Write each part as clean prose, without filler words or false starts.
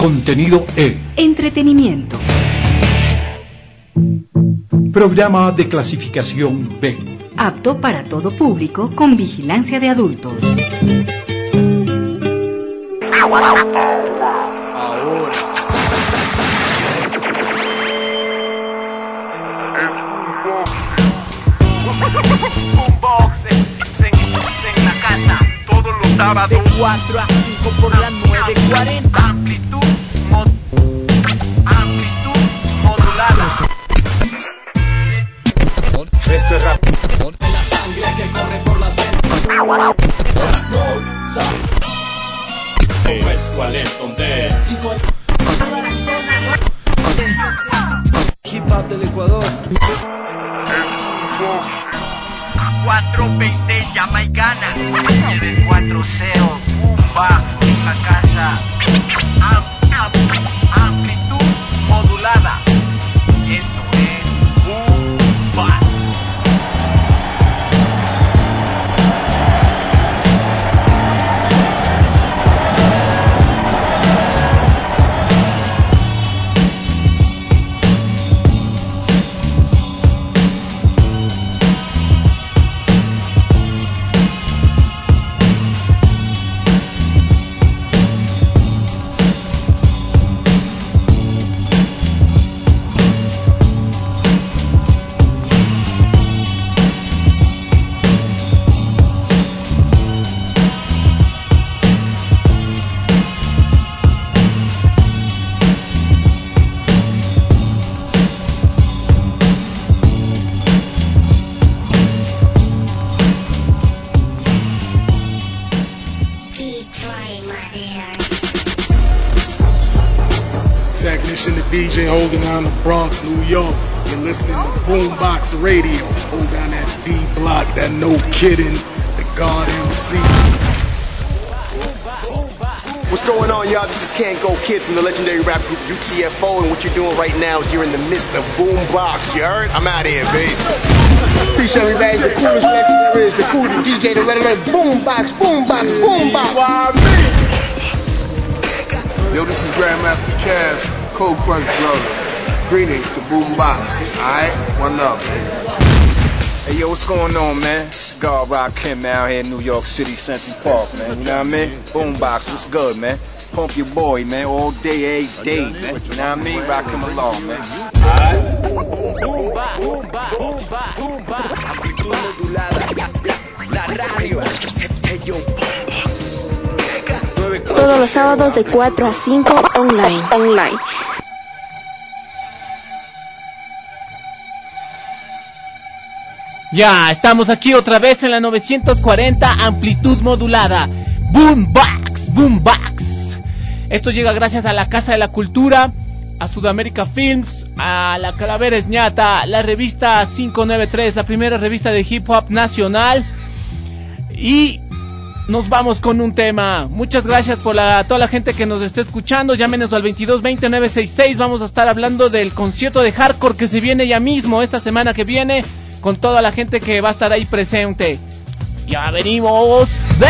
Contenido E. Entretenimiento. Programa de clasificación B. Apto para todo público con vigilancia de adultos. En la casa, todos los sábados de 4 a 5 por la 9:40. Amplitud modulada. Esto es rap. La sangre que corre por las venas. ¿Cuál es? ¿Dónde es? Hip hop del Ecuador. 420 Jamaicana. 940 Boombox en la casa. Amplitud modulada. Esto es Boombox. Technician, the DJ holding down the Bronx, New York. You're listening to Boombox Radio. Hold down that D block, that no kidding, the God MC. What's going on, y'all? This is Can't Go Kid from the legendary rap group UTFO, and what you're doing right now is you're in the midst of Boombox. You heard? I'm out of here, bass. Appreciate everybody. The coolest record there is, the coolest DJ, the legendary Boombox, Boombox, Boombox. Yo, this is Grandmaster Cass, Cold Crunch Brothers. Greetings to Boombox. Alright, one up. Hey, yo, what's going on, man? It's God Rock Kim out here in New York City, Central Park, man. You know what I mean? Boombox, what's good, man? Pump your boy, man, all day, every day, man. You know what I mean? Rock him along, man. Alright? Amplitud modulada. La radio. Hey, yo. Todos los sábados de 4 a 5 online. Ya, estamos aquí otra vez en la 940 amplitud modulada. Boombox. Esto llega gracias a la Casa de la Cultura, a Sudamérica Films, a la Calavera Ñata, la revista 593, la primera revista de hip hop nacional. Y nos vamos con un tema. Muchas gracias por toda la gente que nos está escuchando. Llámenos al 2220-966. Vamos a estar hablando del concierto de hardcore que se viene ya mismo, esta semana que viene, con toda la gente que va a estar ahí presente. Ya venimos.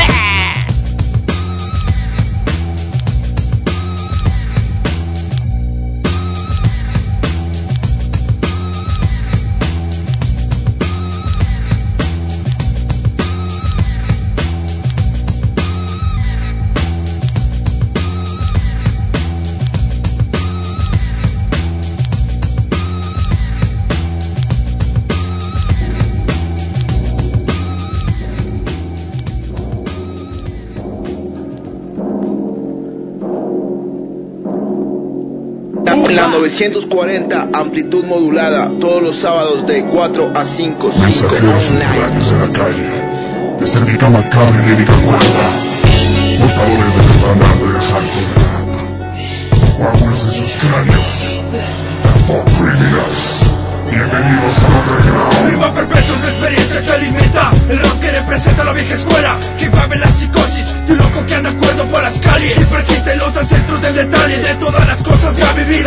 La 940 amplitud modulada, todos los sábados de 4 a 5. Mensajeros subterráneos en la calle, estética macabra y lírica cuerda, portadores del estandarte del hardcore, coágulos en sus cráneos, pop criminals. Bienvenidos a Underground. Clima perpetuo es la experiencia que alimenta el rock que representa la vieja escuela, que invade la psicosis de un loco que anda cuerdo por las calles y persiste en los ancestros del detalle de todas las cosas ya vividas.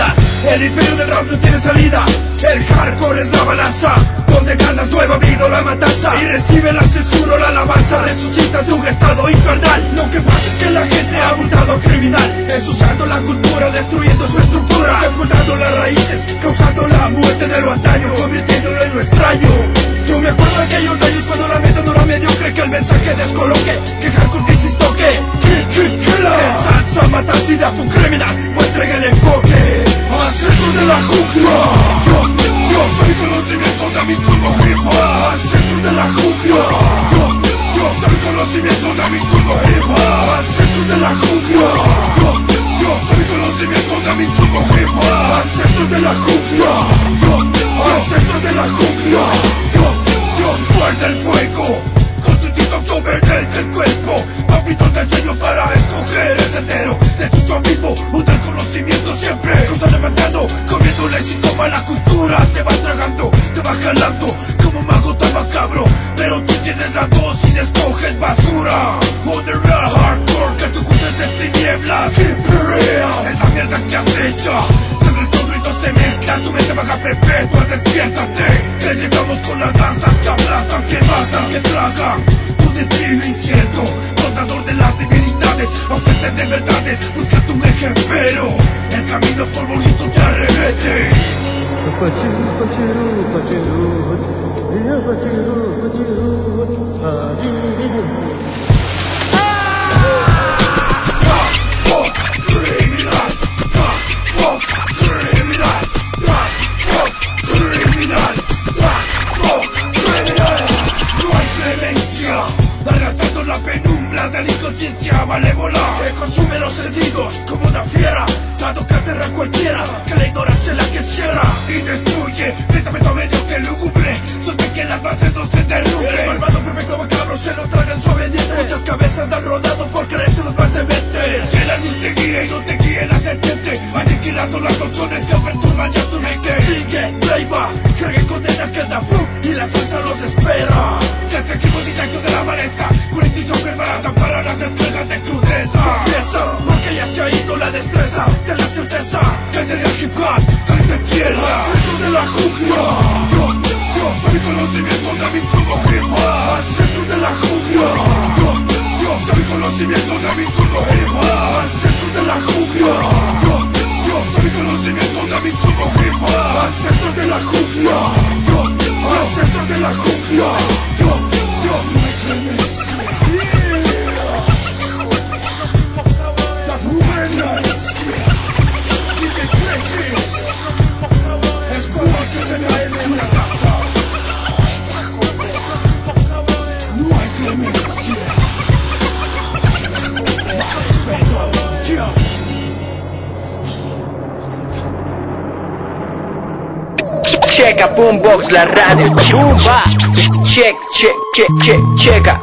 El imperio del rap no tiene salida. El hardcore es la balanza, donde ganas nueva vida o la matanza. Y recibe la censura o la alabanza. Resucitas de un estado infernal. Lo que pasa es que la gente ha mutado criminal, ensuciando la cultura, destruyendo su estructura, sepultando las raíces, causando la muerte de lo antaño, convirtiéndolo en lo extraño. Yo me acuerdo de aquellos años cuando la meta no era mediocre, que el mensaje descoloque, que hardcore crisis toque. Es salsa, matanza y Daft Punk Criminal, muestren el enfoque. Ancestros de la jungla. Yo soy conocimiento de mi turbo hip hop. Ancestros de la jungla. Yo soy conocimiento de mi turbo hip hop. Ancestros de la jungla. Yo soy conocimiento de mi turbo hip hop. Ancestros de la jungla. Ancestros de la jungla. Yo fuerte el fuego. Con tu TikTok verdes el cuerpo. Papito te enseño para escoger el sendero de tu chavismo o del conocimiento siempre. Cruzando levantando, comiendo léxico para la cultura. Te va tragando, te va jalando como mago tan macabro. Pero tú tienes la dosis, escoges basura. O the real hardcore que tu culto es de tinieblas. Imperial es la mierda que acecha. Sangre todo y no se mezcla. Tu mente vaga perpetua, despiértate. Te llegamos con las danzas que aplastan, que matan, que tragan. Tu destino incierto, contador de las debilidades, ausente de verdades, buscate un ejemplo. El camino por bonito te arremete. Arrastrando la penumbra de la inconsciencia malévola que consume los sentidos como una fiera, dando cátedra a cualquiera que la ignorancia es la que cierra y destruye. Pensamiento medio que lúgubre, suelte que las bases no se derrumben. El malvado perfecto macabro se lo tragan suave diente. Muchas cabezas dan rodado por creerse los más dementes. Que la luz te guíe y no te guíe la serpiente, aniquilando las opciones que perturban ya tu mente. Sigue, playba, cargue condena que da flu y la salsa los espera. Que seguimos directos de la maleza, con intención preparada para la descarga de crudeza. Empieza, porque ya se ha ido la destreza de la certeza que tenía hip hop, sale de tierra. Ancestros de la jungla. Yo soy conocimiento de mi turbo hip hop. Ancestros de la jungla. Yo soy conocimiento de mi turbo hip hop. Ancestros de la jungla. Yo soy conocimiento de mi turbo hip hop. Ancestros de la jungla. Ancestros de la jungla. No hay clemencia. Las buenas. DJ Crisis. Es como que se merece una casa. No hay clemencia. Checa Boombox, la radio. Checa.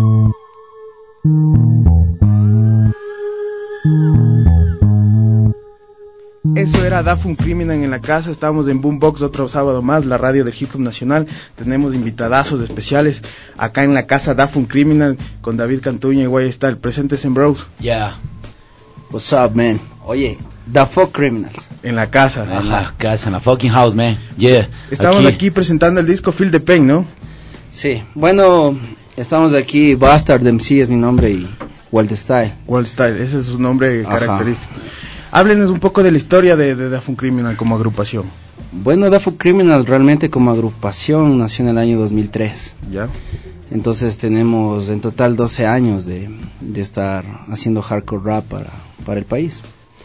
Eso era Daft Punk Criminal en la casa. Estamos en Boombox otro sábado más, la radio del hip hop nacional. Tenemos invitadazos especiales acá en la casa Daft Punk Criminal con David Cantuña y Guay Style. Presentes en Bros. Yeah. What's up, man? Oye, Daft Punk Criminals. En la casa. En la casa, en la fucking house, man. Yeah. Estamos aquí presentando el disco Feel the Pain, ¿no? Sí. Bueno, estamos aquí. Bastard MC es mi nombre y Wild Style. Wild Style, ese es su nombre característico. Háblenos un poco de la historia de Daft Punk Criminal como agrupación. Bueno, Daft Punk Criminal realmente como agrupación nació en el año 2003. Ya. Entonces tenemos en total 12 años de estar haciendo hardcore rap para el país.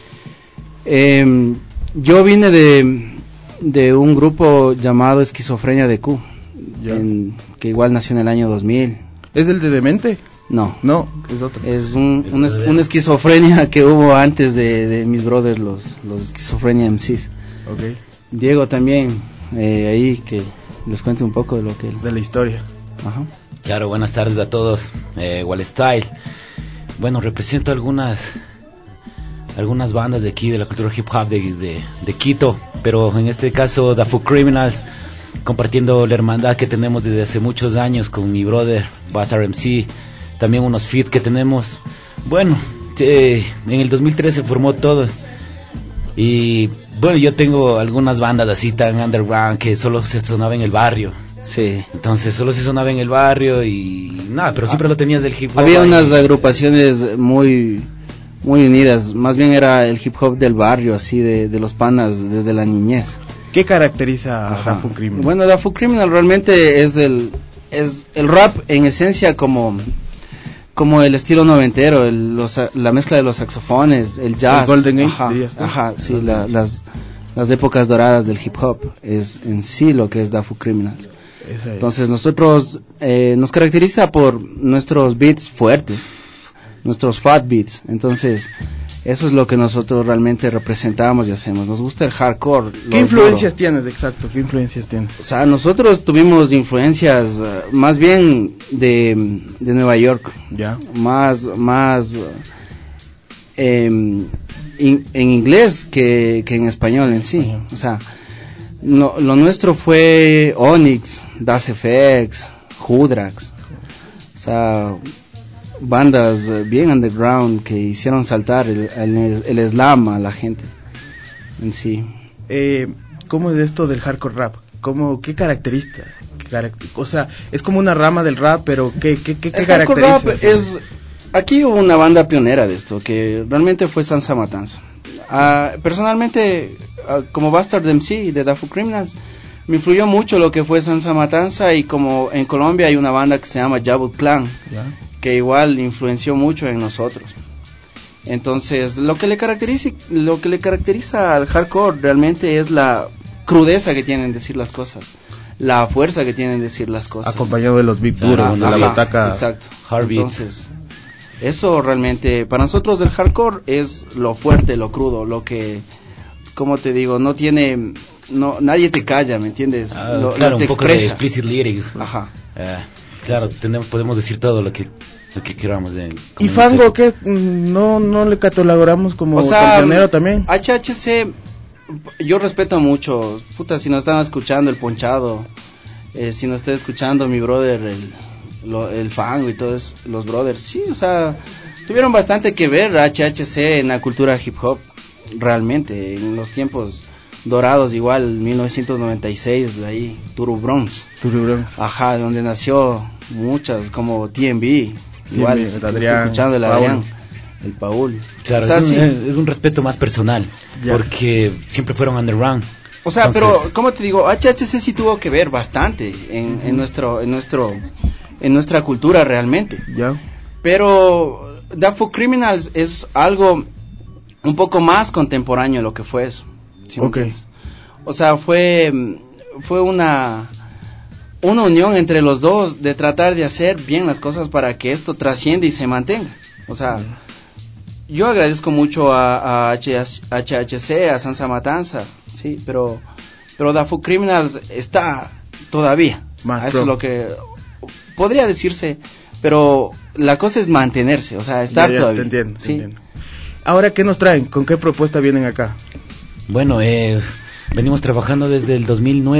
Yo vine de un grupo llamado Esquizofrenia de Q, que igual nació en el año 2000. ¿Es el de Demente? No, es otro. Es una esquizofrenia que hubo antes de mis brothers, los Esquizofrenia MCs. Okay. Diego también, ahí que les cuente un poco de la historia. Ajá. Claro, buenas tardes a todos. Wild Style. Bueno, represento algunas bandas de aquí, de la cultura hip hop de Quito, pero en este caso Daft Punk Criminals, compartiendo la hermandad que tenemos desde hace muchos años con mi brother Bastard MC, también unos feat que tenemos. Bueno, en el 2013 se formó todo y Bueno, yo tengo algunas bandas así tan underground que solo se sonaba en el barrio. Sí. Entonces solo se sonaba en el barrio y nada, pero siempre lo tenías del hip hop. Había unas agrupaciones muy unidas, más bien era el hip hop del barrio, así de los panas desde la niñez. ¿Qué caracteriza a Da Funk Criminal? Bueno, Da Funk Criminal realmente es el rap en esencia como el estilo noventero, la mezcla de los saxofones, el jazz, el Golden Age, sí, las épocas doradas del hip hop es en sí lo que es Da Funk Criminals. Entonces nosotros nos caracteriza por nuestros beats fuertes, nuestros fat beats. Entonces eso es lo que nosotros realmente representamos y hacemos. Nos gusta el hardcore. ¿Qué influencias tienes, exacto? ¿Qué influencias tienes? O sea, nosotros tuvimos influencias más bien de Nueva York. Ya. Más en inglés que en español en sí. O sea, lo nuestro fue Onyx, Das FX, Hudrax. O sea, bandas bien underground que hicieron saltar el slam a la gente en sí. ¿Cómo es esto del hardcore rap? ¿Qué caracteriza? O sea, es como una rama del rap, pero ¿qué caracteriza? Rap es... Aquí hubo una banda pionera de esto, que realmente fue Sansa Matanza. Personalmente, como Bastard MC de Da Funk Criminals, me influyó mucho lo que fue Sansa Matanza, y como en Colombia hay una banda que se llama Jabut Clan, que igual influenció mucho en nosotros. Entonces, lo que le caracteriza al hardcore realmente es la crudeza que tienen decir las cosas, la fuerza que tienen decir las cosas, acompañado de los beats duros, de la bataca. Exacto. Entonces, eso realmente para nosotros del hardcore es lo fuerte, lo crudo, lo que, como te digo, nadie te calla, ¿me entiendes? Claro, te un poco expresa. de explicit lyrics. Ajá. Claro, podemos decir todo lo que queramos. ¿Y Fango qué? No le catalogamos como cancionero también. HHC, yo respeto mucho. Puta, si nos están escuchando el Ponchado, si nos está escuchando mi brother el Fango y todos los brothers, sí, o sea, tuvieron bastante que ver HHC en la cultura hip hop, realmente, en los tiempos dorados, igual 1996, ahí, Turu Bronx, ajá, donde nació muchas, como TMB, igual, el Adrián, escuchando el Adrián, el Paul. Claro, o sea, es un respeto más personal, porque siempre fueron underground. O sea, entonces, pero, ¿cómo te digo? HHC sí tuvo que ver bastante en nuestra cultura realmente. Pero Da Funk Criminals es algo un poco más contemporáneo de lo que fue eso. ¿Sí? O sea, fue una unión entre los dos de tratar de hacer bien las cosas para que esto trascienda y se mantenga. O sea, yo agradezco mucho a HHC, a Sansa Matanza, sí, pero Da Funk Criminals está todavía. Eso es lo que podría decirse, pero la cosa es mantenerse, o sea, estar todavía. Te entiendo. Ahora, ¿qué nos traen? ¿Con qué propuesta vienen acá? Bueno, venimos trabajando desde el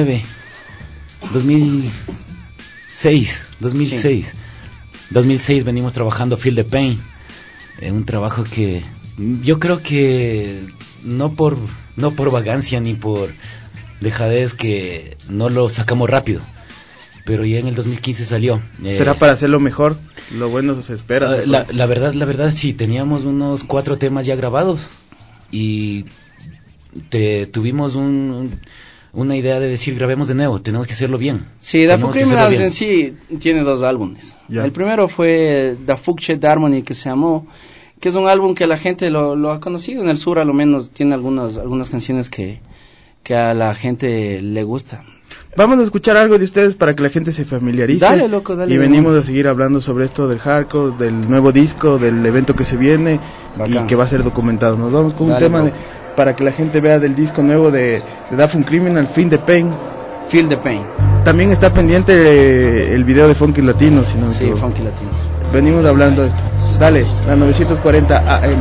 2006 venimos trabajando Feel the Pain, un trabajo que yo creo que no por vagancia ni por dejadez que no lo sacamos rápido, pero ya en el 2015 salió. ¿Será para hacerlo mejor? Lo bueno se espera. La verdad sí, teníamos unos 4 temas ya grabados y tuvimos una idea de decir, grabemos de nuevo, tenemos que hacerlo bien. Sí, Da Funk Criminals en sí tiene 2 álbumes. El primero fue Da Funk Shed Harmony, que se llamó, que es un álbum que la gente lo ha conocido en el sur, a lo menos tiene algunas canciones que a la gente le gusta. Vamos a escuchar algo de ustedes para que la gente se familiarice. Dale, loco, dale. Y venimos a seguir hablando sobre esto del hardcore, del nuevo disco, del evento que se viene. Bacán. Y que va a ser documentado. Nos vamos con un tema para que la gente vea del disco nuevo de Da Funk Criminal, Feel the Pain. También está pendiente el video de Funky Latino, si no me equivoco. Sí, Funky Latino. Venimos hablando de esto. Dale, la 940 AM.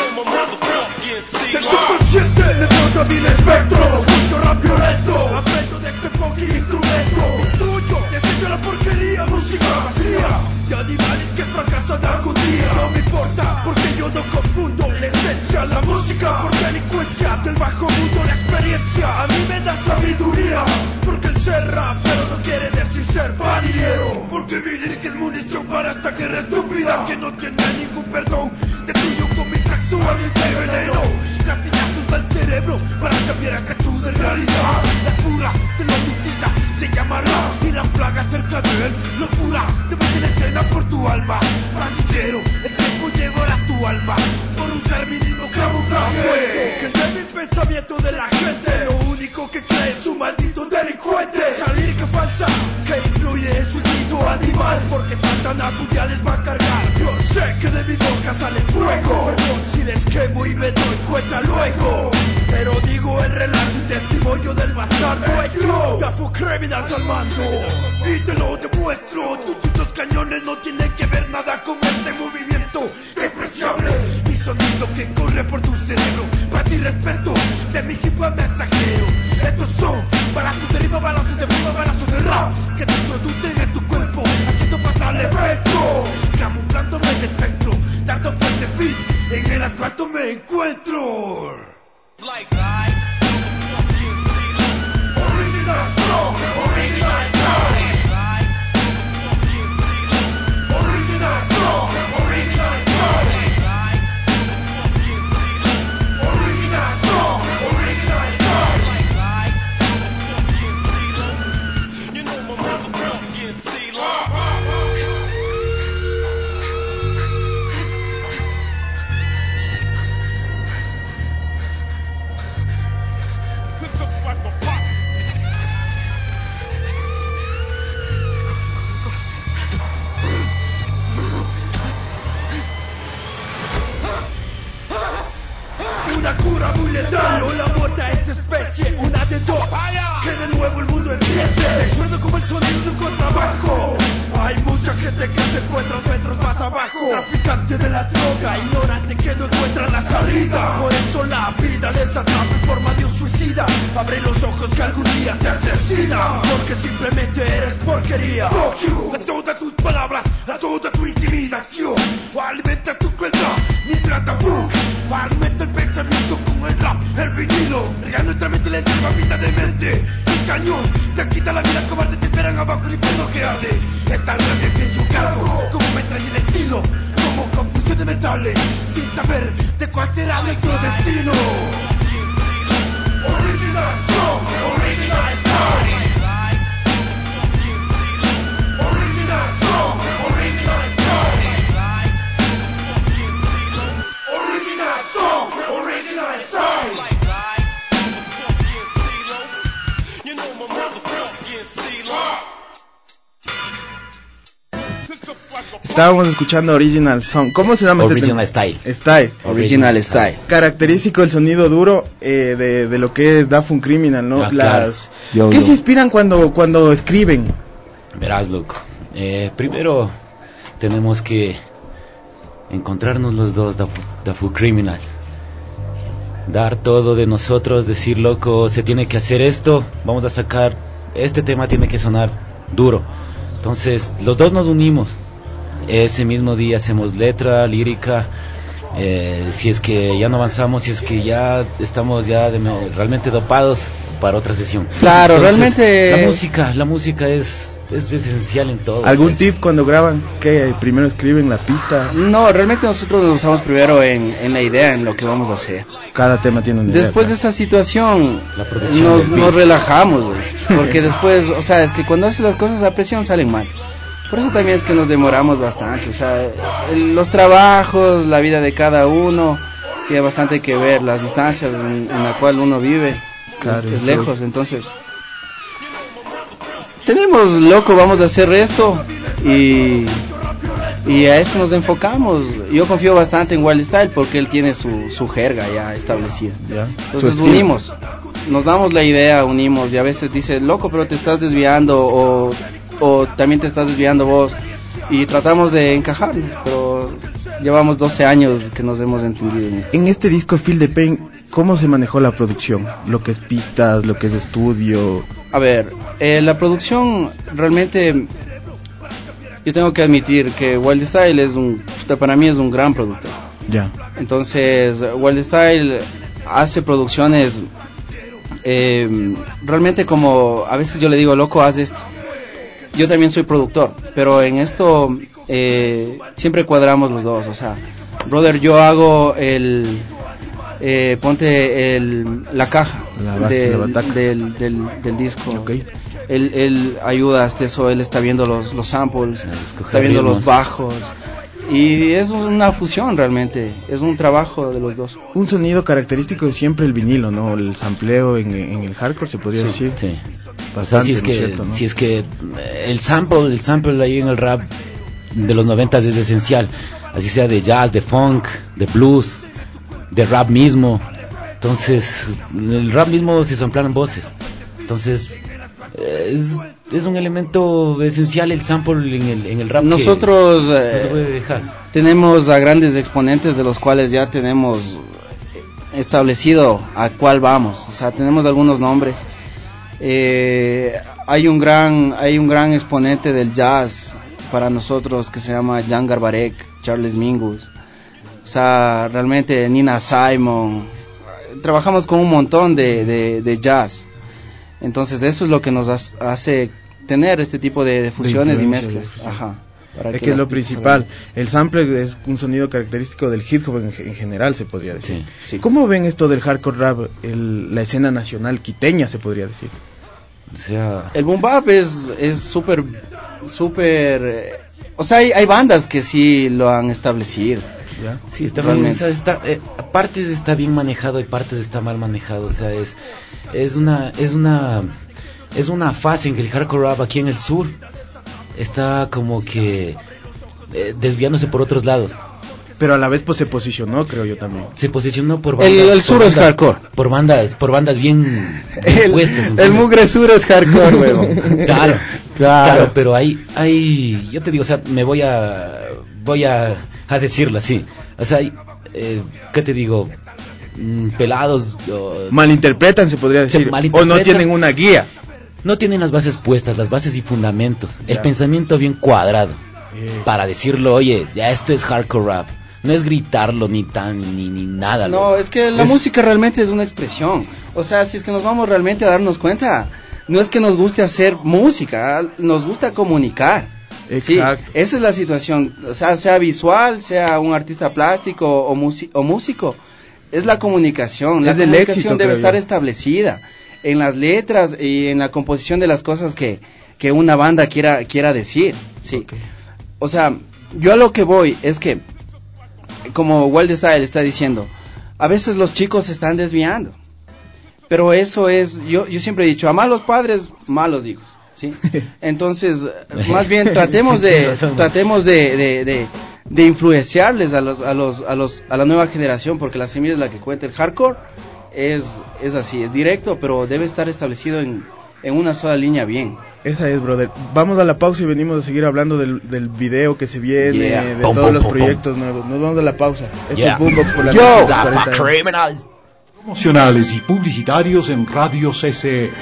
Del subconsciente me brota mi espectro. Escucho rap violento, aprendo de este fucking instrumento. Destruyo, desecho la porquería, música vacía de animales que fracasan algún día. No me importa, porque yo no confundo la esencia, la música por delincuencia del bajo mundo, la experiencia a mí me da sabiduría. Porque el ser rapero no quiere decir ser pandillero. Porque mi lírica es munición para esta guerra estúpida que no tiene ningún perdón. Destruyo con mi sexual y de veneno. Castigazos al cerebro para cambiar esta cruda realidad. La cura del homicida se llama rap y la plaga cerca de él. Locura, te ves en escena por tu alma. Pandillero, el tiempo llevará tu alma por usar mi mismo camuflaje. Que es el pensamiento de la gente. Lo único que cree es un maldito delincuente. Esa lírica falsa que incluye el suicidio animal. Porque Satanás un día les va a cargar. Yo sé que de mi boca sale fuego. Perdón si les quemo y me doy cuenta luego. Pero digo el relato y testimonio del bastardo hecho. Dafo Criminals al mando y te lo demuestro. Tus cañones no tienen que ver nada con este movimiento despreciable. Mi sonido que corre por tu cerebro. Para ti respeto de mi hip hop mensajero. Estos son balazos de rima, balazos de rima, balazos de rap que te producen en tu cuerpo, haciendo fatal efecto. Camuflándome de espectro, dando fuertes beats. En el asfalto me encuentro. Original song, original style. Original song, original style. Original song, original style. You know my motherfucking stealer. This looks like a pop. Una cura muy letal o la muerte a esta especie, una de dos, que de nuevo el mundo empiece. Suena como el sonido de un contrabajo. Hay mucha gente que se encuentra metros más abajo. Traficante de la droga, ignorante que no encuentra la salida. Por eso la vida les atrapa en forma de un suicida. Abre los ojos que algún día te asesina, porque simplemente eres porquería. Fuck you, a todas tus palabras, a toda tu intimidación. O alimenta tu crueldad mientras da book. Alimenta el pensamiento con el rap, el vinilo. Riega nuestra mente les lleva vida de mente. El cañón te quita la vida, cobarde, te esperan abajo el infierno que arde. Esta rabia que yo cargo, como metra y el estilo, como confusión de metales, sin saber de cuál será nuestro destino. Original song, original style. Original song, original style. Original song, original style. You know my motherfucking stealer. Estábamos escuchando Original Song. ¿Cómo se llama? Original Style. Style. Original Style. Característico el sonido duro de lo que es Da Funk Criminal, ¿no? Claro. ¿Qué se inspiran cuando escriben? Verás, loco. Primero tenemos que encontrarnos los dos, Da Funk Criminals. Dar todo de nosotros, decir, loco, se tiene que hacer esto, vamos a sacar, este tema tiene que sonar duro. Entonces, los dos nos unimos. Ese mismo día hacemos letra, lírica. Si es que ya no avanzamos, si es que ya estamos realmente dopados, para otra sesión. Claro, entonces, realmente la música es esencial en todo. ¿Algún tip cuando graban? ¿Qué? ¿Primero escriben la pista? No, realmente nosotros nos basamos primero en la idea, en lo que vamos a hacer. Cada tema tiene una idea. Después de esa situación nos relajamos, güey. Porque después, o sea, es que cuando haces las cosas a presión salen mal. Por eso también es que nos demoramos bastante. O sea, los trabajos, la vida de cada uno tiene bastante que ver, las distancias en la cual uno vive. Claro, es lejos, entonces tenemos, loco, vamos a hacer esto y a eso nos enfocamos. Yo confío bastante en Wild Style porque él tiene su jerga ya establecida, ¿ya? Entonces unimos, nos damos la idea, unimos, y a veces dice, loco, pero te estás desviando o también te estás desviando vos, y tratamos de encajarnos, pero llevamos 12 años que nos hemos entendido en esto. En este disco Feel the Pain, ¿cómo se manejó la producción? Lo que es pistas, lo que es estudio. A ver, la producción realmente, yo tengo que admitir que Wild Style para mí es un gran productor. Ya. Entonces, Wild Style hace producciones realmente, como a veces yo le digo, loco, haz esto. Yo también soy productor, pero en esto siempre cuadramos los dos. O sea, brother, yo hago ponte la caja del disco. Okay. Él ayuda hasta eso, él está viendo los samples, está viendo los bajos. Y es una fusión realmente, es un trabajo de los dos. Un sonido característico es siempre el vinilo, ¿no? El sampleo en el hardcore, se podría decir. Sí. Bastante, o sea, si es que el sample ahí en el rap de los 90 es esencial, así sea de jazz, de funk, de blues, de rap mismo. Entonces, el rap mismo se samplean voces. Entonces, es un elemento esencial el sample en el rap. Nosotros no se puede dejar. Tenemos a grandes exponentes de los cuales ya tenemos establecido a cuál vamos. O sea, tenemos algunos nombres. Hay un gran exponente del jazz para nosotros que se llama Jan Garbarek, Charles Mingus. O sea, realmente Nina Simon. Trabajamos con un montón de jazz. Entonces eso es lo que nos hace tener este tipo de fusiones y mezclas. Ajá. Es que es lo principal. El sample es un sonido característico del hip hop en general, se podría decir. Sí. ¿Cómo ven esto del hardcore rap, la escena nacional quiteña, se podría decir? O sea, el boom bap es súper, o sea, hay bandas que sí lo han establecido. ¿Ya? Sí, está bien, parte está bien manejado y parte está mal manejado. O sea, es una fase en que el hardcore rap aquí en el sur está como que desviándose por otros lados. Pero a la vez pues se posicionó, creo yo también. Se posicionó por bandas. El sur es hardcore. Por bandas bien puestas. El mugre sur es hardcore, huevón. Claro, pero hay, yo te digo, o sea, me voy a decirlo así. O sea, ¿qué te digo? Pelados. Malinterpretan, se podría decir. O no tienen una guía. No tienen las bases puestas, las bases y fundamentos. Ya. El pensamiento bien cuadrado. Para decirlo, oye, ya esto es hardcore rap. No es gritarlo ni nada. No, es que la música realmente es una expresión. O sea, si es que nos vamos realmente a darnos cuenta, no es que nos guste hacer música, nos gusta comunicar. Exacto. Sí, esa es la situación. O sea visual, sea un artista plástico o músico, es la comunicación. La comunicación debe estar establecida en las letras y en la composición de las cosas que una banda quiera decir. Sí. Okay. O sea, yo a lo que voy es que, como Wild Style está diciendo, a veces los chicos se están desviando. Pero eso es, yo siempre he dicho, a malos padres, malos hijos, ¿sí? Entonces, más bien tratemos de influenciarles a la nueva generación, porque la semilla es la que cuenta. El hardcore es así, es directo, pero debe estar establecido en una sola línea bien. Esa es, brother. Vamos a la pausa y venimos a seguir hablando del video que se viene, de todos los proyectos nuevos. Nos vamos a la pausa. Esto es Boombox por la Criminals. Promocionales y publicitarios en Radio CC.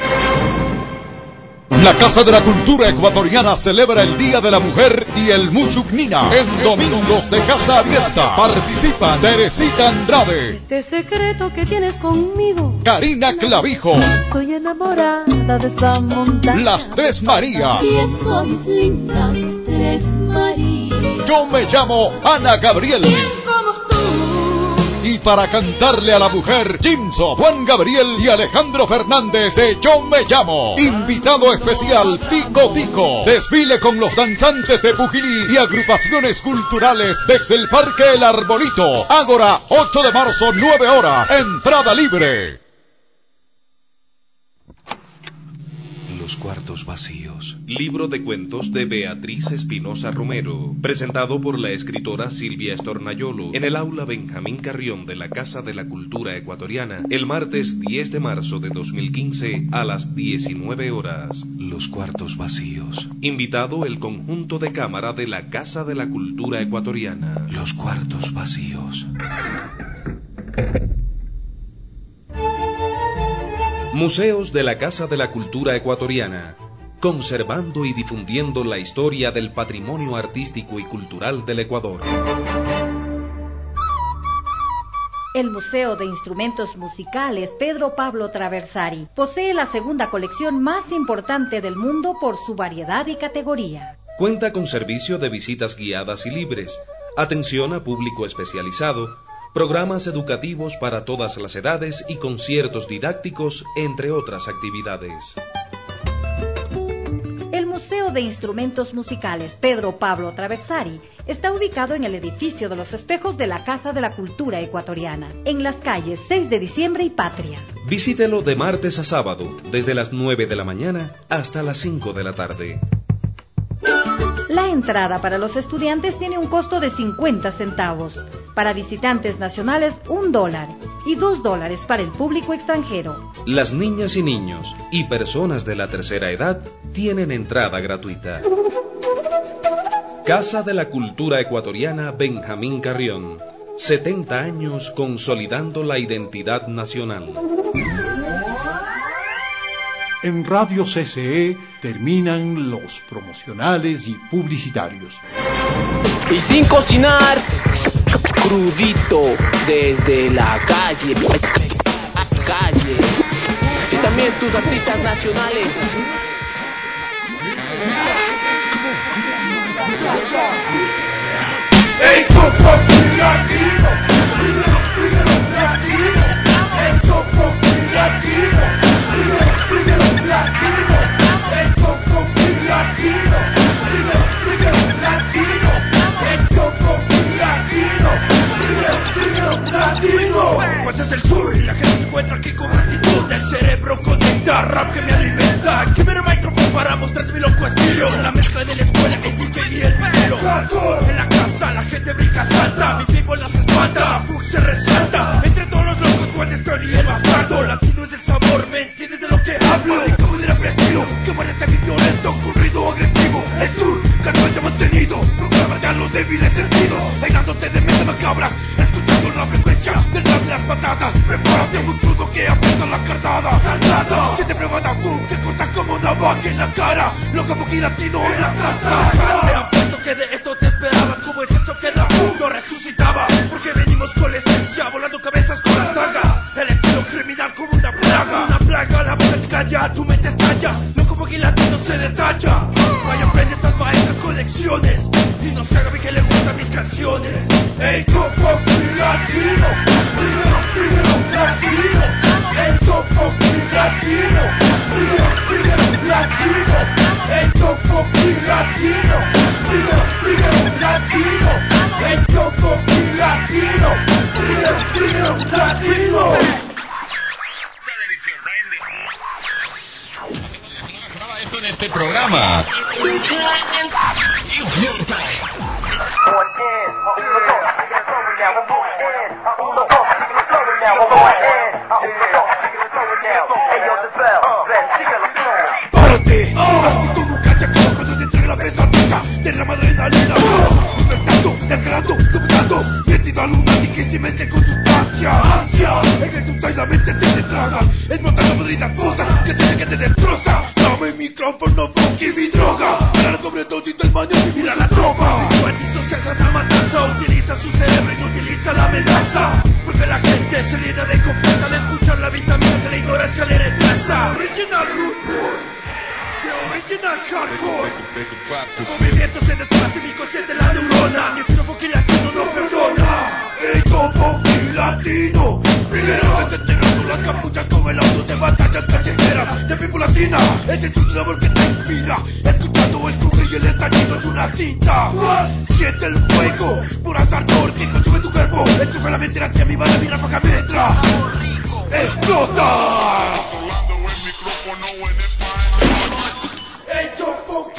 La Casa de la Cultura Ecuatoriana celebra el Día de la Mujer y el Muchugnina en domingos de casa abierta. Participan Teresita Andrade, este secreto que tienes conmigo, Karina Clavijo, estoy enamorada de esa montaña, Las Tres Marías, viendo a mis lindas Tres Marías. Yo me llamo Ana Gabriel. Y para cantarle a la mujer, Jimso, Juan Gabriel y Alejandro Fernández de Yo Me Llamo. Invitado especial, Tico Tico. Desfile con los danzantes de Pujilí y agrupaciones culturales desde el Parque El Arbolito. Ágora, 8 de marzo, 9 horas. Entrada libre. Los cuartos vacíos. Libro de cuentos de Beatriz Espinosa Romero, presentado por la escritora Silvia Estornayolo en el aula Benjamín Carrión de la Casa de la Cultura Ecuatoriana el martes 10 de marzo de 2015 a las 19 horas. Los cuartos vacíos. Invitado el conjunto de cámara de la Casa de la Cultura Ecuatoriana. Los cuartos vacíos. Museos de la Casa de la Cultura Ecuatoriana, conservando y difundiendo la historia del patrimonio artístico y cultural del Ecuador. El Museo de Instrumentos Musicales Pedro Pablo Traversari posee la segunda colección más importante del mundo por su variedad y categoría. Cuenta con servicio de visitas guiadas y libres, atención a público especializado, programas educativos para todas las edades y conciertos didácticos, entre otras actividades. El Museo de Instrumentos Musicales Pedro Pablo Traversari está ubicado en el edificio de los espejos de la Casa de la Cultura Ecuatoriana, en las calles 6 de diciembre y Patria. Visítelo de martes a sábado, desde las 9 de la mañana hasta las 5 de la tarde. La entrada para los estudiantes tiene un costo de 50 centavos. Para visitantes nacionales, $1 y $2 para el público extranjero. Las niñas y niños y personas de la tercera edad tienen entrada gratuita. Casa de la Cultura Ecuatoriana Benjamín Carrión. 70 años consolidando la identidad nacional. En Radio CCE terminan los promocionales y publicitarios. Y sin cocinar, crudito desde la calle. Y también tus artistas nacionales. ¡Ey, Choco Latino! Primero latino. ¡Ey, Choco Latino! Primero latino. ¡Ey, Choco Latino! Primero latino. ¡Ey, Choco Latino! Primero latino. Pues es el sur y la gente se encuentra aquí con actitud. El cerebro conecta, rap que me alimenta. El primer micrófono para mostrar mi loco estilo. La mezcla de la escuela, el DJ y el video. En la casa la gente brinca, salta. Mi people las espanta, Fug se resalta. Entre todos los locos guarda estoy y el bastardo. Latino es el sabor, ¿me entiendes de lo que hablo? Como de estilo, que muere este bien violento, corrido agresivo. El sur, carnaval ya mantenido. Proclamar a los débiles sentidos. Pegándote de mente macabras, escuchando la frecuencia del rap de las patadas. Prepárate un crudo que aprieta la cartada. Saltada, que te prepara que corta como una vaca en la cara. Loca porque latino en la casa. Te apuesto que de esto te esperabas. ¿Cómo es eso que la no resucitaba? Porque venimos con la esencia, volando cabezas con las dagas. El estilo criminal como una plaga. Una plaga, la boca te calla, tu mente estalla. No como que latino se detalla. Vaya, aprende estas maestras colecciones. Y no se haga bien que le gustan mis canciones. Ey, Choco Latino. Primero latino. Ey, Choco Latino. Primero latino. Ey, Choco Latino. Primero latino. Ey, Choco Latino. Primero latino. En este programa. ¡Párate! Así como cacha como cuando te entrega la pesadilla. Derrama adrenalina. Despertando, desgarrando, soportando. Metido a lunátiquísimamente con sustancia. Ansia. En el subside la mente se te traga. Explotando podridas cosas que se que te destroza. Dame el micrófono, funky mi droga. Para la sobredosis del maño y mira la tropa. No antisocial esa matanza. Utiliza su cerebro y no utiliza la amenaza. Porque la gente se llena de confianza al escuchar la vitamina que la ignorancia le retrasa. Original Root Boy. The original hardcore. Movimiento se desplaza y mi consciente la neurona. Mi estilo funky latino no perdona. Ey, yo funky latino. Primero desenterrando las capuchas como el auto de batallas callejeras de people latina. Este es un sabor que te inspira. Escuchando el cruje y el estallido de una cinta. Siente el fuego, pura ardor que consume tu cuerpo. Enchufa la mente hacia mi bala, mi ráfaga me entra. ¡Explota!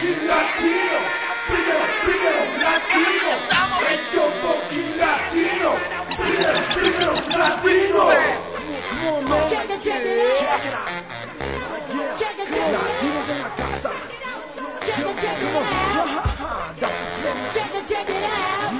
fucking latino. Primero latino. Hecho fucking latino. Primero latino. Come on, man. Check it out. Yeah. Latinos en la casa. Check it out. Check it out.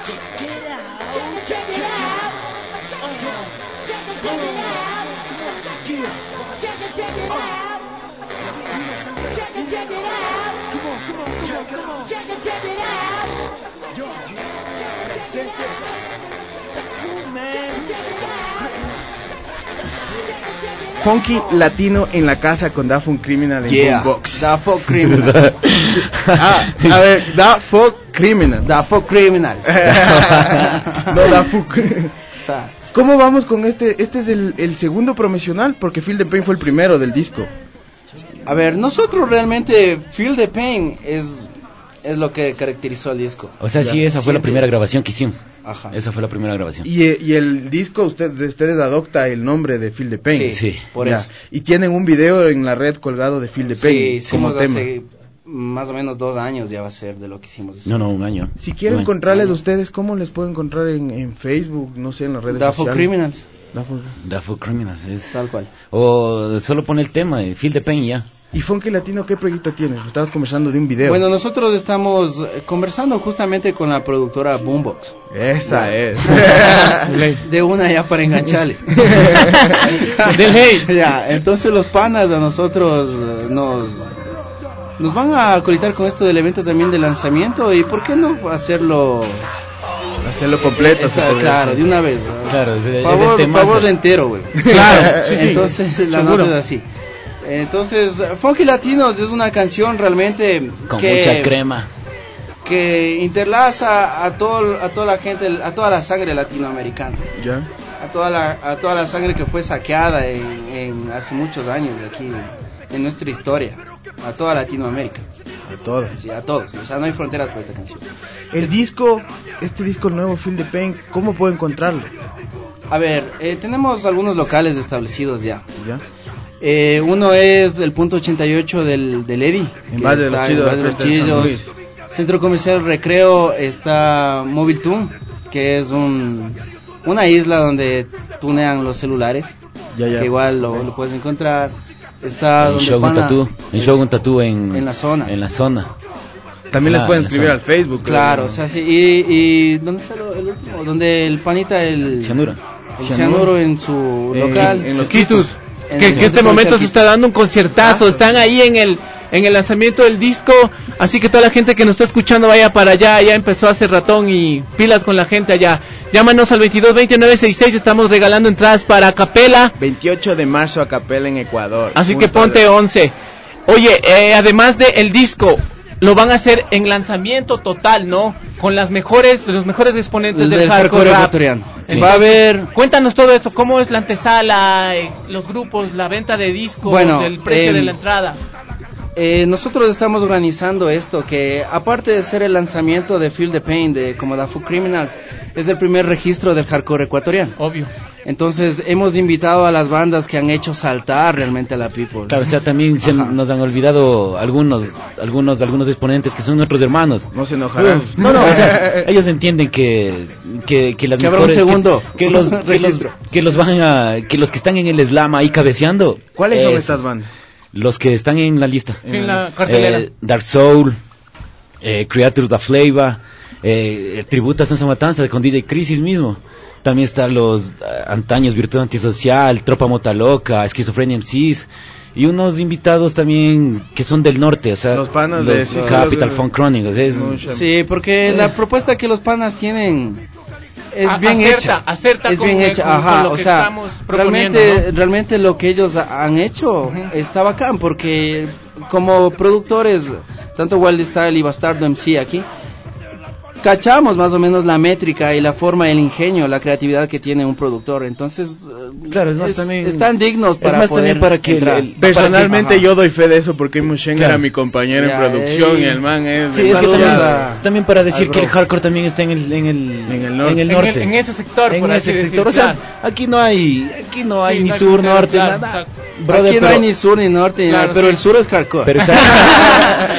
Funky latino en la casa con Da Funk Criminal en Boombox. Da Funk Criminal. A ver, Da Funk Criminal. Da Funk Criminal. No, Da Funk. ¿Cómo vamos con este? Este es el segundo promocional, porque Feel the Pain fue el primero del disco. A ver, nosotros realmente Feel the Pain es lo que caracterizó el disco. O sea, sí, esa fue la primera grabación que hicimos. Ajá. Esa fue la primera grabación. Y el disco, ustedes adopta el nombre de Feel the Pain. Sí, por eso. Y tienen un video en la red colgado de Feel the Pain como tema. Hace más o menos 2 años ya va a ser de lo que hicimos. No, 1 año. Si quieren encontrarles ustedes, ¿cómo les pueden encontrar en Facebook? No sé, en las redes sociales. Da Funk Criminals. Da Funk Criminals, es tal cual. O solo pone el tema de Feel the Pain ya. ¿Y Funky Latino qué proyecto tienes? Me estabas conversando de un video. Bueno, nosotros estamos conversando justamente con la productora Boombox. Esa es. De una ya para engancharles. Ya, entonces los panas a nosotros nos van a acolitar con esto del evento también de lanzamiento, y ¿por qué no hacerlo completo? Claro, de una vez. Claro, es el favor entero, güey. Claro, sí. Entonces la nota es así. Entonces, Funky Latinos es una canción realmente con mucha crema, que interlaza a toda la gente, a toda la sangre latinoamericana. ¿Ya? A toda la sangre que fue saqueada en hace muchos años de aquí en nuestra historia, a toda Latinoamérica. A todos. Sí, a todos. O sea, no hay fronteras para esta canción. El disco, este disco nuevo, Feel the Pain, ¿cómo puedo encontrarlo? A ver, tenemos algunos locales establecidos ya. ¿Ya? Uno es el punto 88 del Eddy, en Valle de los Chillos. Centro Comercial Recreo está Mobile Tune, que es una isla donde tunean los celulares. Ya. Que igual lo puedes encontrar. Está en Shogun Tattoo en la zona. También les pueden escribir al Facebook. Claro, o sea, sí. Y ¿dónde está el último? Donde el panita, el cianuro en su local. En los Quitus. Que este momento se está dando un conciertazo. Están ahí en el lanzamiento del disco. Así que toda la gente que nos está escuchando vaya para allá. Ya empezó hace ratón y pilas con la gente allá. Llámanos al 222966. Estamos regalando entradas para Acapela. 28 de marzo Acapela en Ecuador. Así que ponte 11. Oye, además del disco, lo van a hacer en lanzamiento total, ¿no? Con los mejores exponentes del hardcore ecuatoriano. Sí. Va a haber, cuéntanos todo esto, cómo es la antesala, los grupos, la venta de discos, el precio de la entrada. Nosotros estamos organizando esto, que aparte de ser el lanzamiento de Feel the Pain como Da Funk Criminals, es el primer registro del hardcore ecuatoriano. Obvio. Entonces hemos invitado a las bandas que han hecho saltar realmente a la people. Claro, o sea, también nos han olvidado algunos exponentes que son nuestros hermanos. No se enojarán. No, o sea, ellos entienden que las que mejores, un segundo, que los que están en el slam ahí cabeceando. ¿Cuáles son estas bandas? Los que están en la lista. Sí, en la cartelera. Dark Soul, Creatures da Flavor, Tributo a Sansa Matanza con DJ Crisis mismo. También están los antaños Virtud Antisocial, Tropa Motaloca, Esquizofrenia MCs y unos invitados también que son del norte, o sea, los panas de Capital Funk Chronicles. Sí, porque la propuesta que los panas tienen es bien hecha. Es bien hecha, ajá, o sea, realmente lo que ellos han hecho está bacán, porque como productores, tanto Wild Style y Bastardo MC aquí, cachamos más o menos la métrica y la forma, el ingenio, la creatividad que tiene un productor. Entonces, claro, es más también están dignos para es más poder también para que personalmente yo doy fe de eso, porque Mushen era mi compañero en producción y el man es sí, es que también para decir que el hardcore también está en el norte, en ese sector, en por ese así sector, decir, o sea, aquí no hay ni sur, norte, nada. Brother, aquí no hay ni sur ni norte, ni nada, pero el sur es hardcore. Pero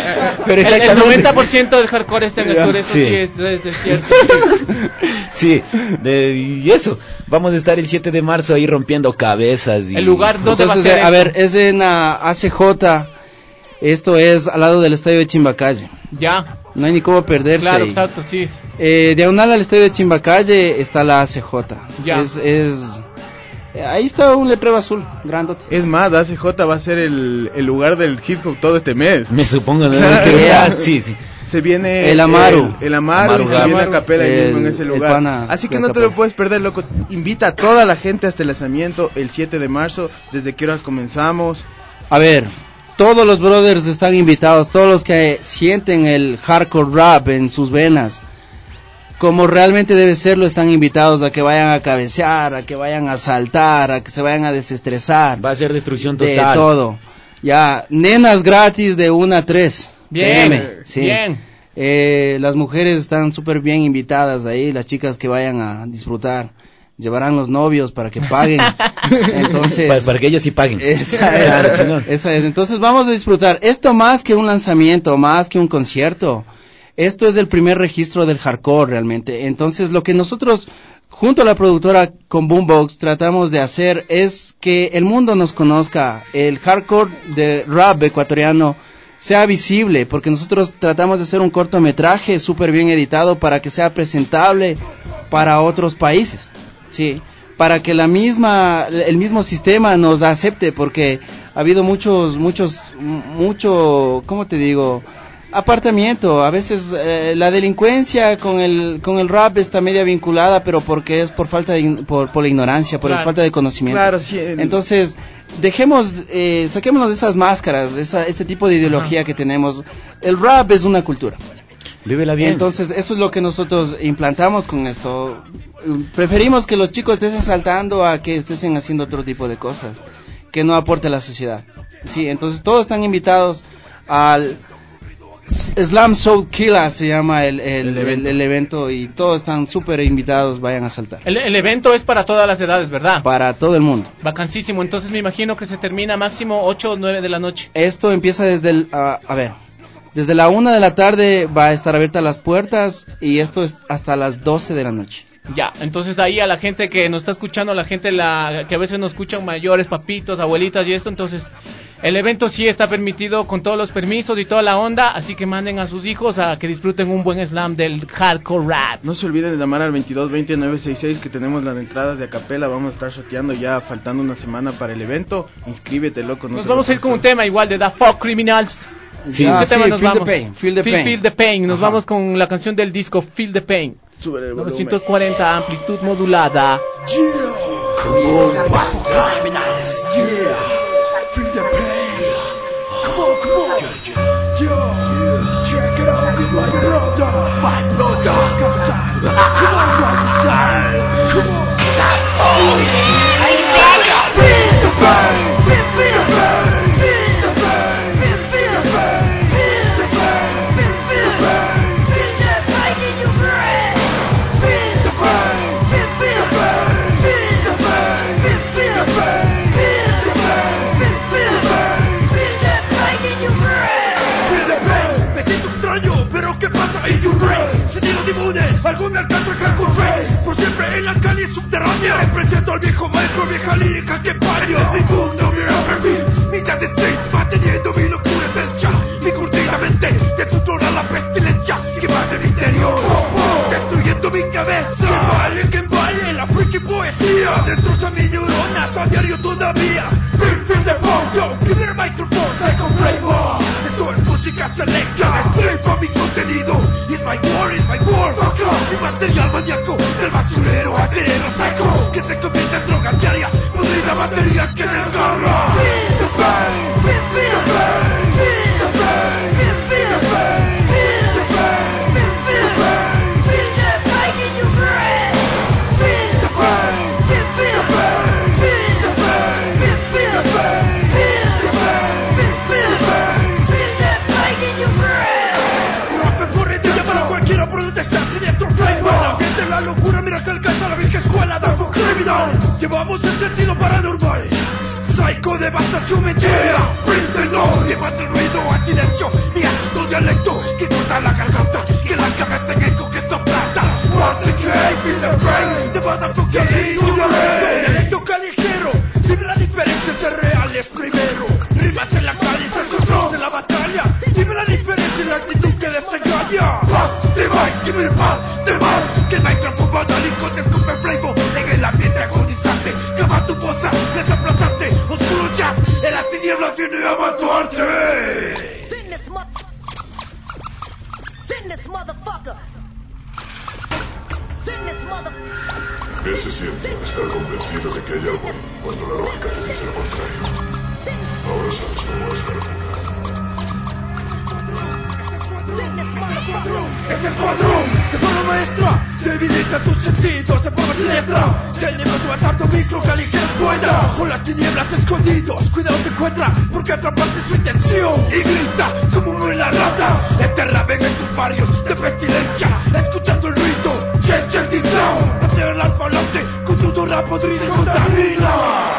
Pero el 90% del hardcore está en el sur, eso sí es cierto. Sí, y eso, vamos a estar el 7 de marzo ahí rompiendo cabezas. ¿El lugar dónde va a ser? A ver, es en ACJ, esto es al lado del estadio de Chimbacalle. Ya. No hay ni cómo perderse. Claro, ahí. exacto, sí. Diagonal al estadio de Chimbacalle está la ACJ. Ya. Ahí está un letrero azul, grandote. Es más, ACJ va a ser el lugar del hip hop todo este mes. Me supongo, ¿no? Sí. Se viene el Amaru. El Amaru y se viene a capela ahí mismo en ese lugar. Así que no te lo puedes perder, loco. Invita a toda la gente a este lanzamiento el 7 de marzo. ¿Desde qué horas comenzamos? A ver, todos los brothers están invitados, todos los que sienten el hardcore rap en sus venas, como realmente debe serlo, están invitados a que vayan a cabecear, a que vayan a saltar, a que se vayan a desestresar. Va a ser destrucción total. De todo. Ya, nenas gratis de 1 a 3. Bien, sí. Bien. Las mujeres están súper bien invitadas ahí, las chicas que vayan a disfrutar. Llevarán los novios para que paguen. Entonces, para que ellos sí paguen. Esa es. Entonces vamos a disfrutar. Esto más que un lanzamiento, más que un concierto. Esto es el primer registro del hardcore realmente. Entonces lo que nosotros, junto a la productora con Boombox, tratamos de hacer es que el mundo nos conozca. El hardcore de rap ecuatoriano sea visible, porque nosotros tratamos de hacer un cortometraje súper bien editado para que sea presentable para otros países. Sí, para que el mismo sistema nos acepte, porque ha habido mucho, ¿cómo te digo? Apartamiento. A veces la delincuencia con el rap está media vinculada, pero porque es por falta por la ignorancia, por la falta de conocimiento. Claro, sí. Entonces, saquémonos de esas máscaras, ese tipo de ideología que tenemos. El rap es una cultura. Vívela bien. Entonces, eso es lo que nosotros implantamos con esto. Preferimos que los chicos estén saltando a que estén haciendo otro tipo de cosas que no aporte a la sociedad. Sí, entonces todos están invitados al Slam Soul Killa, se llama el evento, y todos están súper invitados, vayan a saltar. El evento es para todas las edades, ¿verdad? Para todo el mundo. Vacancísimo, entonces me imagino que se termina máximo 8 o 9 de la noche. Esto empieza desde desde la 1 de la tarde va a estar abiertas las puertas, y esto es hasta las 12 de la noche. Ya, entonces ahí a la gente que nos está escuchando, a la gente que a veces nos escuchan mayores, papitos, abuelitas y esto, entonces el evento sí está permitido con todos los permisos y toda la onda, así que manden a sus hijos a que disfruten un buen slam del hardcore rap. No se olviden de llamar al 2220-966 que tenemos las entradas de acapela, vamos a estar sorteando ya faltando una semana para el evento. Inscríbete, loco. Nos vamos a ir con un tema igual de The Fuck Criminals. Sí, ¿qué tema nos Feel vamos? the Pain. Feel the Pain. Nos vamos con la canción del disco Feel the Pain. 940 amplitud modulada. Come on, criminals. Yeah. Feel the pain. Come on. Yeah. Check it out, my brother. Come on, style. Come on. Feel the pain. Feel the pain. Feel the pain. Feel the pain. Feel the pain. Feel the pain. Feel the pain in your brain. Feel the pain. Feel the pain. Feel the pain. Feel the pain. Feel the pain. Feel the pain. Feel the pain in your brain. Feel the pain. Me siento extraño, pero ¿qué pasa en your brain? Sentido de inmunes, algún me alcanza el hardcore race. Por siempre en la calle subterránea. Represento al viejo maestro, vieja lírica que parió. Es mi mundo, mi rapper beats. Mi jazz street, manteniendo mi locura esencia. Mi curtida mente, descontrola la pestilencia que va del interior, destruyendo mi cabeza. Que vale la freaky poesía. Destroza mis neuronas a diario todavía. Feel the funk, yo, primer microphone, second flavor. Esto es música selecta. Destripa mi contenido. It's my war, fuck off. Mi material maníaco, del basurero al cerebro seco, que se convierte en droga diaria, podrida batería que desgarra. Feel the pain, feel the pain, feel the pain, feel the pain, feel the pain, feel the pain, feel the pain in your brain. Feel the pain, feel the pain, feel the pain, feel the pain, feel the pain, feel the pain, feel the pain in your brain. Rap corredilla para cualquiera por donde sea siniestro flavor. La gente la locura, mira que alcanza la vieja escuela de criminal. Llevamos el con devastación me llega. Príndelo, llévate el ruido al silencio. Mi alto dialecto que corta la garganta, que la cabeza en eco que soplata. Once again, feel the brain, the motherfucking dialecto callejero. Dime la diferencia entre reales primero. Rimas en la calle, sacos en la batalla. Dime la diferencia en la actitud que desengaña. Paz de mic, give me paz de mic. Que el micrófono banalico te escupe flavor. En el ambiente agonizante, cava tu fosa, desaplazante. Oscuro jazz, en las tinieblas viene a matarte. ¿Qué se siente estar convencido de que hay algo cuando la lógica te dice lo contrario? Ahora sabes cómo es la lógica. Este escuadrón de forma maestra debilita tus sentidos de forma siniestra. Tenemos un bastardo micro callejero buena, con las tinieblas escondidos. Cuidado te encuentra porque atraparte su intención y grita como en la rata. Enterraben en tus barrios de pestilencia, escuchando el rito Chen the sound. Patera el alpalote con su dura podrida y contamina.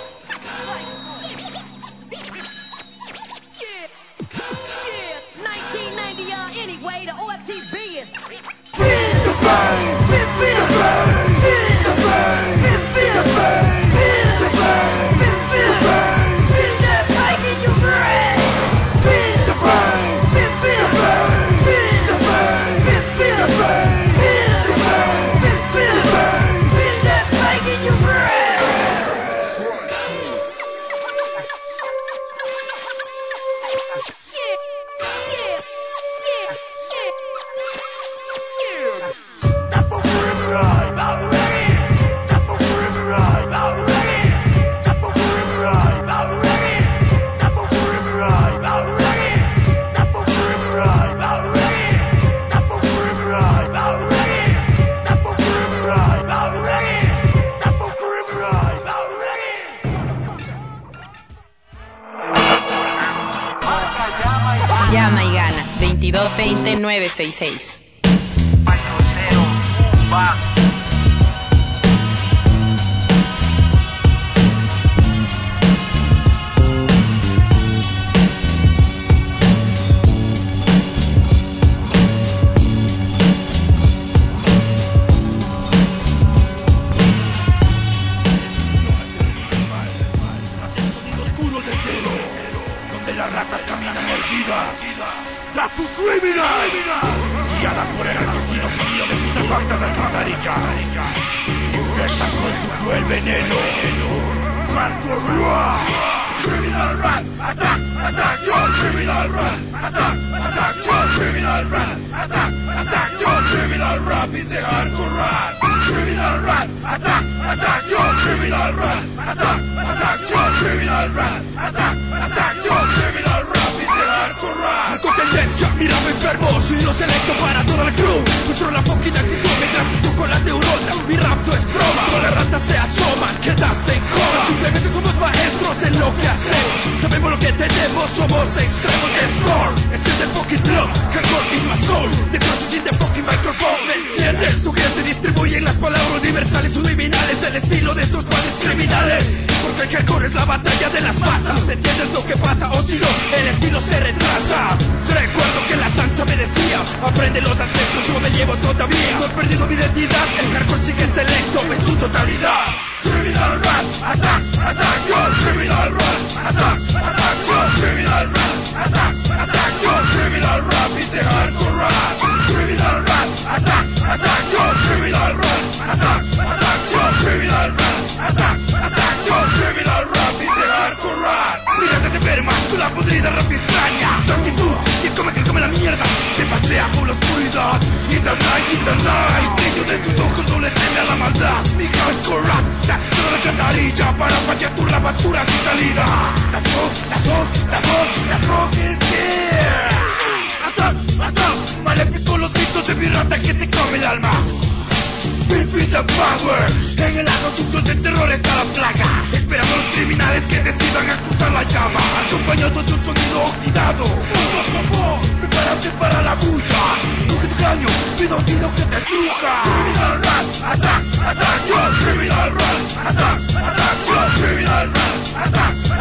Llama y gana 2220-966. Guiadas por el asesino sonido de putrefactas alcantarillas, infectan con su cruel veneno. Hardcore rock, criminal rap, attack, attack, your criminal rap, attack, attack, your criminal rap, attack, attack, your criminal rap is the hardcore rap. Criminal rap, attack, attack, your criminal rap, attack, attack, your criminal rap, attack, attack, your criminal rap is the hardcore rap. Con tendencia, mirame enfermo, soy lo selecto para toda la crew. Muestro la fucking actitud mientras tú con las neuronas. Mi rap no es broma, todas las ratas se asoman, quedaste en coma. Simplemente somos maestros en lo que hacemos. Sabemos lo que tenemos, somos extremos de storm. Es el del fucking club, hardcore is my soul. The process in the fucking microphone, ¿me entiendes? Su que se distribuyen las palabras universales subliminales. El estilo de estos padres criminales. Porque el hardcore es la batalla de las masas. ¿Entiendes lo que pasa? O si no, el estilo se retrasa. Recuerdo que la Sansa me decía: aprende los ancestros, yo me llevo todavía. No he perdido mi identidad, el hardcore sigue selecto en su totalidad. Criminal rap, attack, attack, your criminal rap, attack, attack, your criminal rap, attack, attack, your criminal rap is the hardcore rap. Criminal rap, attack, attack, your criminal rap, attack, attack, your criminal rap, attack, attack, your criminal rap is the hardcore rap. Mírate de ver más con la podrida rap extraña. Su actitud, que come la mierda, se patea por la oscuridad. In the night, brillo de sus ojos no le teme a la maldad. Mi hardcore rap, toda la cantarilla para patear tu la basura sin salida. La fog is here. Attack, maléfico los gritos de mi rata que te come el alma. Repeat the power, en el lado sucio del terror está la plaga. Esperando a los criminales que decidan acusar la llama, acompañado de un sonido oxidado. Prepárate para la bulla. Coge tu caño, pido sino que te estruja. Criminal rap, attack, attack, your criminal rap, attack, attack, your criminal rap, attack,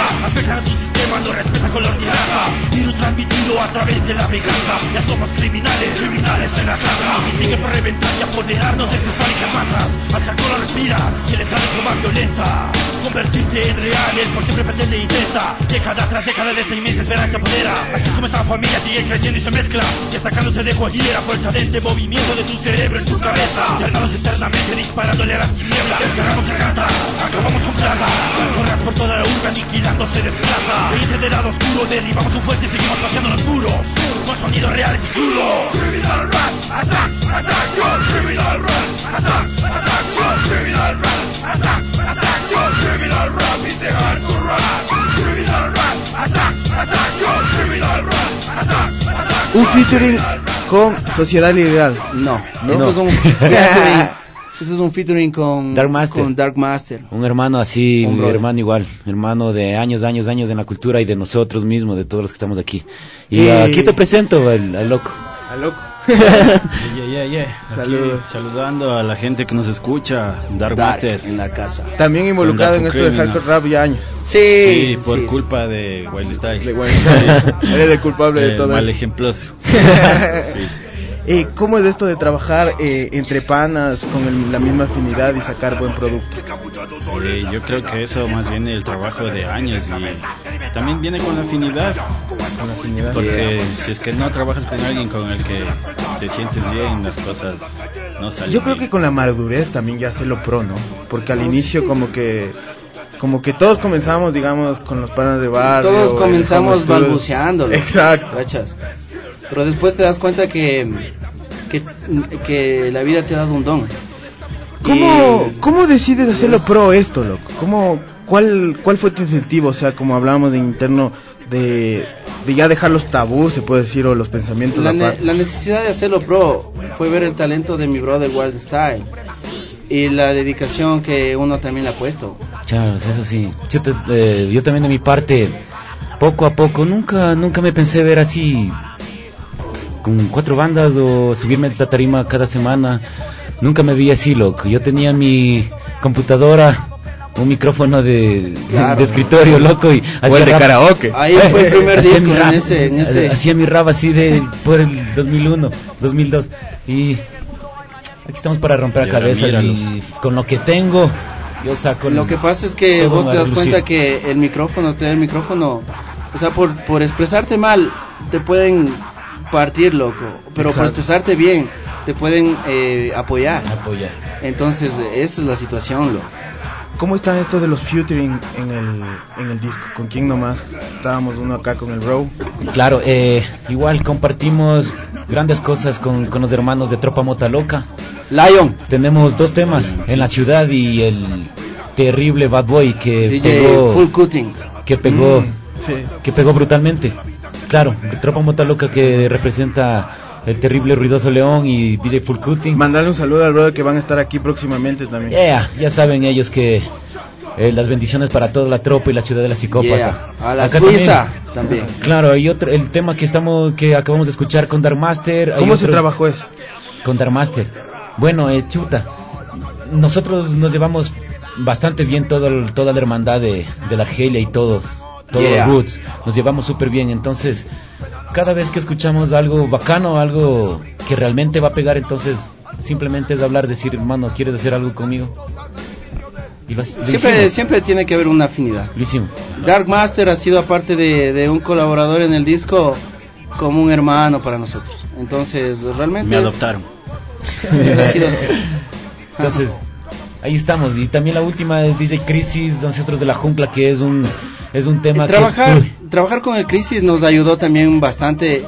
afectan a tu sistema, no respetan color ni raza. Virus transmitido a través de la venganza. Ya somos criminales, criminales en la casa. Y sigue por reventar y apoderarnos de sus fábricas masas. Al hardcore lo respiras, y les da de forma violenta. Convertirte en reales, por siempre pretende e intenta. Década tras década de esta inmensa esperanza apodera. Así es como esta familia sigue creciendo y se mezcla, destacándose de cualquiera por el cadente movimiento de tu cerebro en tu cabeza. Alternados eternamente disparándole a las tinieblas. Descargamos garganta, acabamos con plaga. Corras por toda la urbe aniquilando se desplaza. Veinte del lado oscuro, derribamos un fuerte y seguimos paseando los muros. Con sonidos reales y crudos. Criminal rap, attack, attack, yo. Criminal rap, attack, attack, yo. Criminal rap, attack, attack, yo. Criminal rap is the hardcore rap. Criminal rap, attack, attack, yo. Criminal rap, attack, attack. Un featuring con Sociedad Ideal. No. Eso es un featuring con Dark Master. Un hermano así, un hermano igual, hermano de años en la cultura y de nosotros mismos, de todos los que estamos aquí. Y aquí te presento al loco. Al loco. Saludos. Saludando a la gente que nos escucha, Dark Master en la casa. También involucrado en esto de hardcore rap ya años. Sí, por culpa de Wild Style. Eres el culpable de todo. Mal ejemplo. Sí. ¿Cómo es esto de trabajar entre panas con la misma afinidad y sacar buen producto? Yo creo que eso más bien el trabajo de años y también viene con la afinidad. Porque si es que no trabajas con alguien con el que te sientes bien, las cosas no salen. Yo creo que con la madurez también ya hacerlo pro, ¿no? Porque al inicio como que todos comenzamos, digamos, con los panas de barrio. Todos comenzamos balbuceando. Exacto. ¿Cachas? Pero después te das cuenta que la vida te ha dado un don. ¿Cómo decides hacerlo pro esto, loco? ¿Cuál fue tu incentivo? O sea, como hablábamos de interno, de ya dejar los tabús, se puede decir, o los pensamientos. La necesidad de hacerlo pro fue ver el talento de mi brother Wild Style y la dedicación que uno también le ha puesto. Claro, eso sí. Yo también de mi parte, poco a poco, nunca me pensé ver así con 4 bandas o subirme a esta tarima cada semana. Nunca me vi así, loco. Yo tenía mi computadora, un micrófono de escritorio, loco, y hacía de karaoke. Ahí fue el primer disco en ese. Hacía mi rap así por el 2001, 2002 y aquí estamos para romper cabezas y con lo que tengo yo saco. Lo que pasa es que vos te das cuenta que el micrófono, o sea, por expresarte mal te pueden partir, loco, pero por expresarte bien te pueden apoyar. Entonces esa es la situación, loco. ¿Cómo está esto de los featuring en el disco? ¿Con quién nomás? Estábamos uno acá con el Row. Claro, igual compartimos grandes cosas con los hermanos de Tropa Mota Loca. Lion. Tenemos 2 temas, En la Ciudad y el terrible Bad Boy que DJ pegó, Full Cutting. que pegó brutalmente. Claro, Tropa Mota Loca que representa el terrible Ruidoso León y DJ Full Cutting. Mandarle un saludo al brother que van a estar aquí próximamente también. Ya saben ellos que las bendiciones para toda la tropa y la ciudad de la psicópata. A la twista también. Claro, y el tema que acabamos de escuchar con Dark Master. ¿Cómo se trabajó eso? Con Dark Master. Bueno, chuta. Nosotros nos llevamos bastante bien toda la hermandad de la Argelia y todos los roots, nos llevamos súper bien. Entonces cada vez que escuchamos algo bacano, algo que realmente va a pegar, entonces simplemente es hablar, decir, hermano, ¿quieres hacer algo conmigo? Y siempre tiene que haber una afinidad. Lo hicimos. Dark Master ha sido, aparte de un colaborador en el disco, como un hermano para nosotros. Entonces realmente me adoptaron. Ha sido así. Entonces ahí estamos. Y también la última es DJ Crisis, Ancestros de la Jungla, que es un tema trabajar con el Crisis nos ayudó también bastante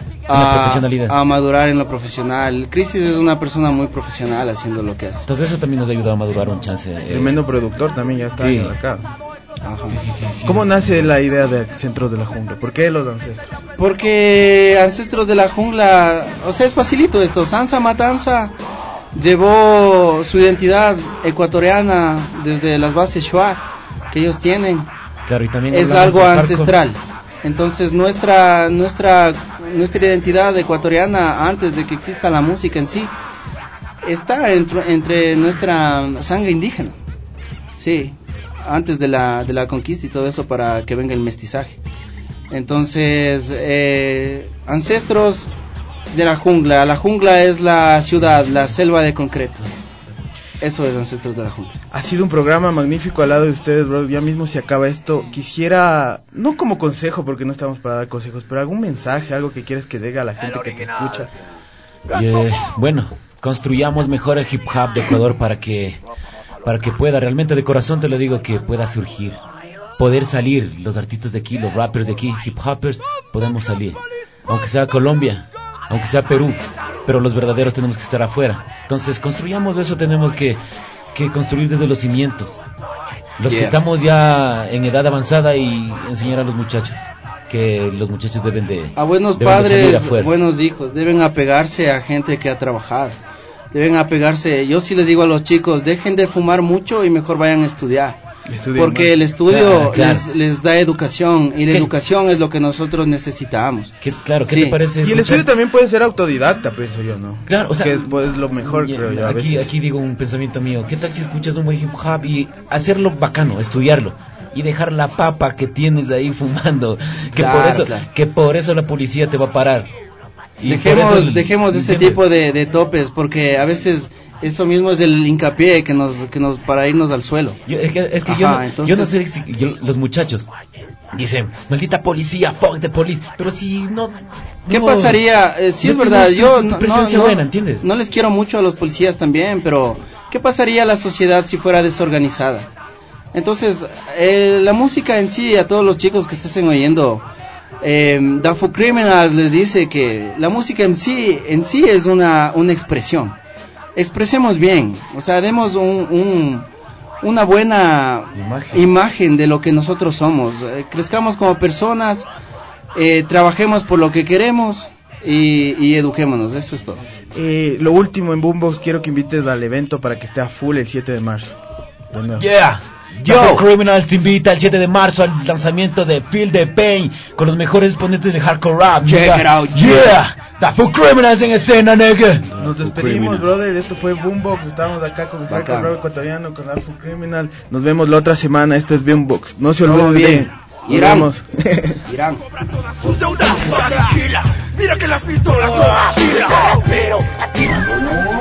a madurar en lo profesional. Crisis es una persona muy profesional haciendo lo que hace. Entonces eso también nos ayudó a madurar un chance. Tremendo productor también, ya está acá. Ajá. Sí. ¿Cómo nace la idea de Ancestros de la Jungla? ¿Por qué los ancestros? Porque Ancestros de la Jungla, o sea, es facilito esto. Sansa Matanza llevó su identidad ecuatoriana desde las bases Shuar que ellos tienen. Claro, y también es algo ancestral. Entonces nuestra identidad ecuatoriana, antes de que exista la música en sí, está entre nuestra sangre indígena. Sí. antes de la conquista y todo eso, para que venga el mestizaje. Entonces, ancestros de la jungla es la ciudad, la selva de concreto. Eso es Ancestros de la Jungla. Ha sido un programa magnífico al lado de ustedes, bro. Ya mismo se acaba esto. Quisiera, no como consejo, porque no estamos para dar consejos, pero algún mensaje, algo que quieres que diga a la gente que te escucha. Bueno, construyamos mejor el hip hop de Ecuador para que pueda, realmente de corazón te lo digo, que pueda surgir, poder salir los artistas de aquí, los rappers de aquí, hip hoppers, podemos salir, aunque sea Colombia, aunque sea Perú, pero los verdaderos tenemos que estar afuera. Entonces construyamos eso, tenemos que construir desde los cimientos, los que estamos ya en edad avanzada, y enseñar a los muchachos que los muchachos deben de a buenos padres, buenos hijos, deben apegarse a gente que ha trabajado, deben apegarse. Yo sí les digo a los chicos, dejen de fumar mucho y mejor vayan a estudiar. Porque el estudio les da educación, y la educación es lo que nosotros necesitamos. ¿Qué te parece? Y el estudio también puede ser autodidacta, pienso yo, ¿no? Claro, o sea, que es lo mejor, creo yo. Aquí digo un pensamiento mío. ¿Qué tal si escuchas un buen hip hop y hacerlo bacano, estudiarlo, y dejar la papa que tienes ahí fumando? Que por eso la policía te va a parar. Y dejemos ese tipo de topes, porque a veces eso mismo es el hincapié que nos para irnos al suelo. Yo no sé si los muchachos dicen, maldita policía, fuck the police, pero si no... ¿Qué pasaría? Sí, es verdad, yo no les quiero mucho a los policías también, pero ¿qué pasaría a la sociedad si fuera desorganizada? Entonces, la música en sí, a todos los chicos que estén oyendo, Dafu Criminals les dice que la música en sí es una expresión. Expresemos bien, o sea, demos una buena imagen de lo que nosotros somos, crezcamos como personas, trabajemos por lo que queremos y eduquémonos, eso es todo. Lo último, en Boombox quiero que invites al evento para que esté a full el 7 de marzo. Dafu Criminals te invita el 7 de marzo al lanzamiento de Feel the Pain con los mejores exponentes del hardcore rap. Check it out, Dafu Criminals en escena, nigga. Nos despedimos, brother. Esto fue Boombox. Estamos acá con el hardcore rap ecuatoriano, con Dafu Criminal. Nos vemos la otra semana. Esto es Boombox. No se olviden de Irán. Mira que las pistolas no vacilan, pero